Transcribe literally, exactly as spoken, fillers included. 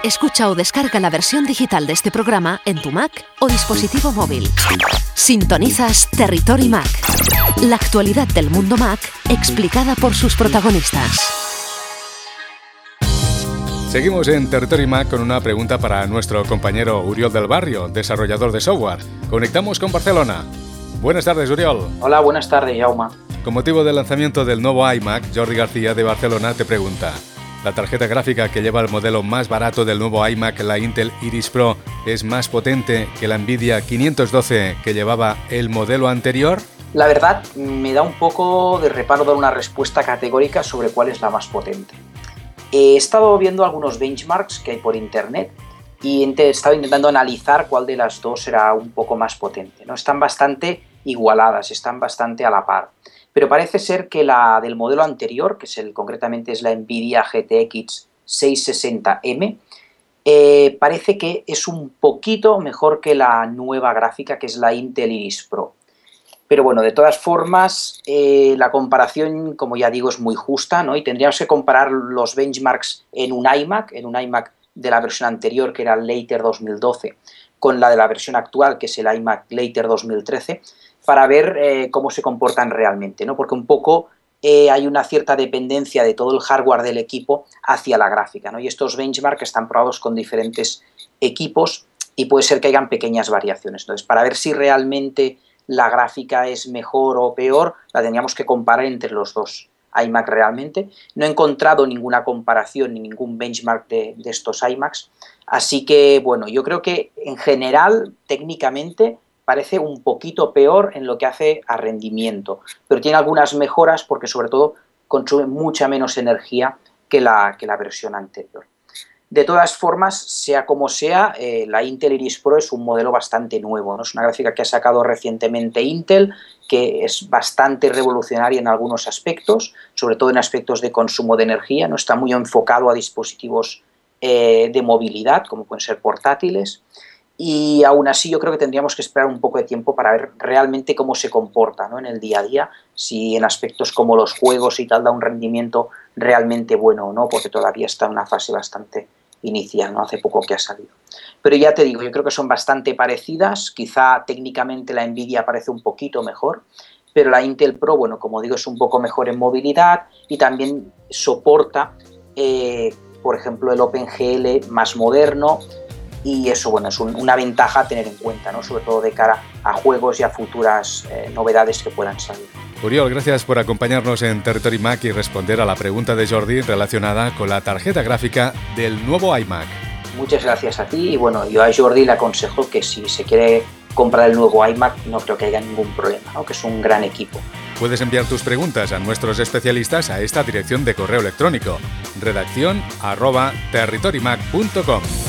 Escucha o descarga la versión digital de este programa en tu Mac o dispositivo móvil. Sintonizas Territory Mac, la actualidad del mundo Mac explicada por sus protagonistas. Seguimos en Territory Mac con una pregunta para nuestro compañero Uriol del Barrio, desarrollador de software. Conectamos con Barcelona. Buenas tardes, Uriol. Hola, buenas tardes, Jaume. Con motivo del lanzamiento del nuevo iMac, Jordi García de Barcelona te pregunta: ¿la tarjeta gráfica que lleva el modelo más barato del nuevo iMac, la Intel Iris Pro, es más potente que la Nvidia quinientos doce que llevaba el modelo anterior? La verdad, me da un poco de reparo dar una respuesta categórica sobre cuál es la más potente. He estado viendo algunos benchmarks que hay por internet y he estado intentando analizar cuál de las dos será un poco más potente, ¿no? Están bastante igualadas, están bastante a la par. Pero parece ser que la del modelo anterior, que es el, concretamente es la Nvidia G T X seiscientos sesenta M, eh, parece que es un poquito mejor que la nueva gráfica, que es la Intel Iris Pro. Pero bueno, de todas formas, eh, la comparación, como ya digo, es muy justa, ¿no? Y tendríamos que comparar los benchmarks en un iMac, en un iMac de la versión anterior, que era el Later dos mil doce, con la de la versión actual, que es el iMac Later dos mil trece, para ver eh, cómo se comportan realmente, ¿no? Porque un poco eh, hay una cierta dependencia de todo el hardware del equipo hacia la gráfica, ¿no? Y estos benchmarks están probados con diferentes equipos y puede ser que hayan pequeñas variaciones. Entonces, para ver si realmente la gráfica es mejor o peor, la tendríamos que comparar entre los dos iMac realmente. No he encontrado ninguna comparación ni ningún benchmark de, de estos iMacs, así que, bueno, yo creo que en general, técnicamente, parece un poquito peor en lo que hace a rendimiento, pero tiene algunas mejoras porque sobre todo consume mucha menos energía que la, que la versión anterior. De todas formas, sea como sea, eh, la Intel Iris Pro es un modelo bastante nuevo, ¿no? Es una gráfica que ha sacado recientemente Intel, que es bastante revolucionaria en algunos aspectos, sobre todo en aspectos de consumo de energía, ¿no? Está muy enfocado a dispositivos eh, de movilidad, como pueden ser portátiles, y aún así yo creo que tendríamos que esperar un poco de tiempo para ver realmente cómo se comporta, ¿no? En el día a día, si en aspectos como los juegos y tal da un rendimiento realmente bueno o no, porque todavía está en una fase bastante inicial, ¿no? Hace poco que ha salido. Pero ya te digo, yo creo que son bastante parecidas, quizá técnicamente la Nvidia parece un poquito mejor, pero la Intel Pro, bueno, como digo, es un poco mejor en movilidad y también soporta, eh, por ejemplo, el OpenGL más moderno, y eso, bueno, es un, una ventaja a tener en cuenta, ¿no? Sobre todo de cara a juegos y a futuras eh, novedades que puedan salir. Uriol, gracias por acompañarnos en Territory Mac y responder a la pregunta de Jordi relacionada con la tarjeta gráfica del nuevo iMac. Muchas gracias a ti y bueno, yo a Jordi le aconsejo que si se quiere comprar el nuevo iMac no creo que haya ningún problema, ¿no? Que es un gran equipo. Puedes enviar tus preguntas a nuestros especialistas a esta dirección de correo electrónico: redacción arroba territorymac punto com.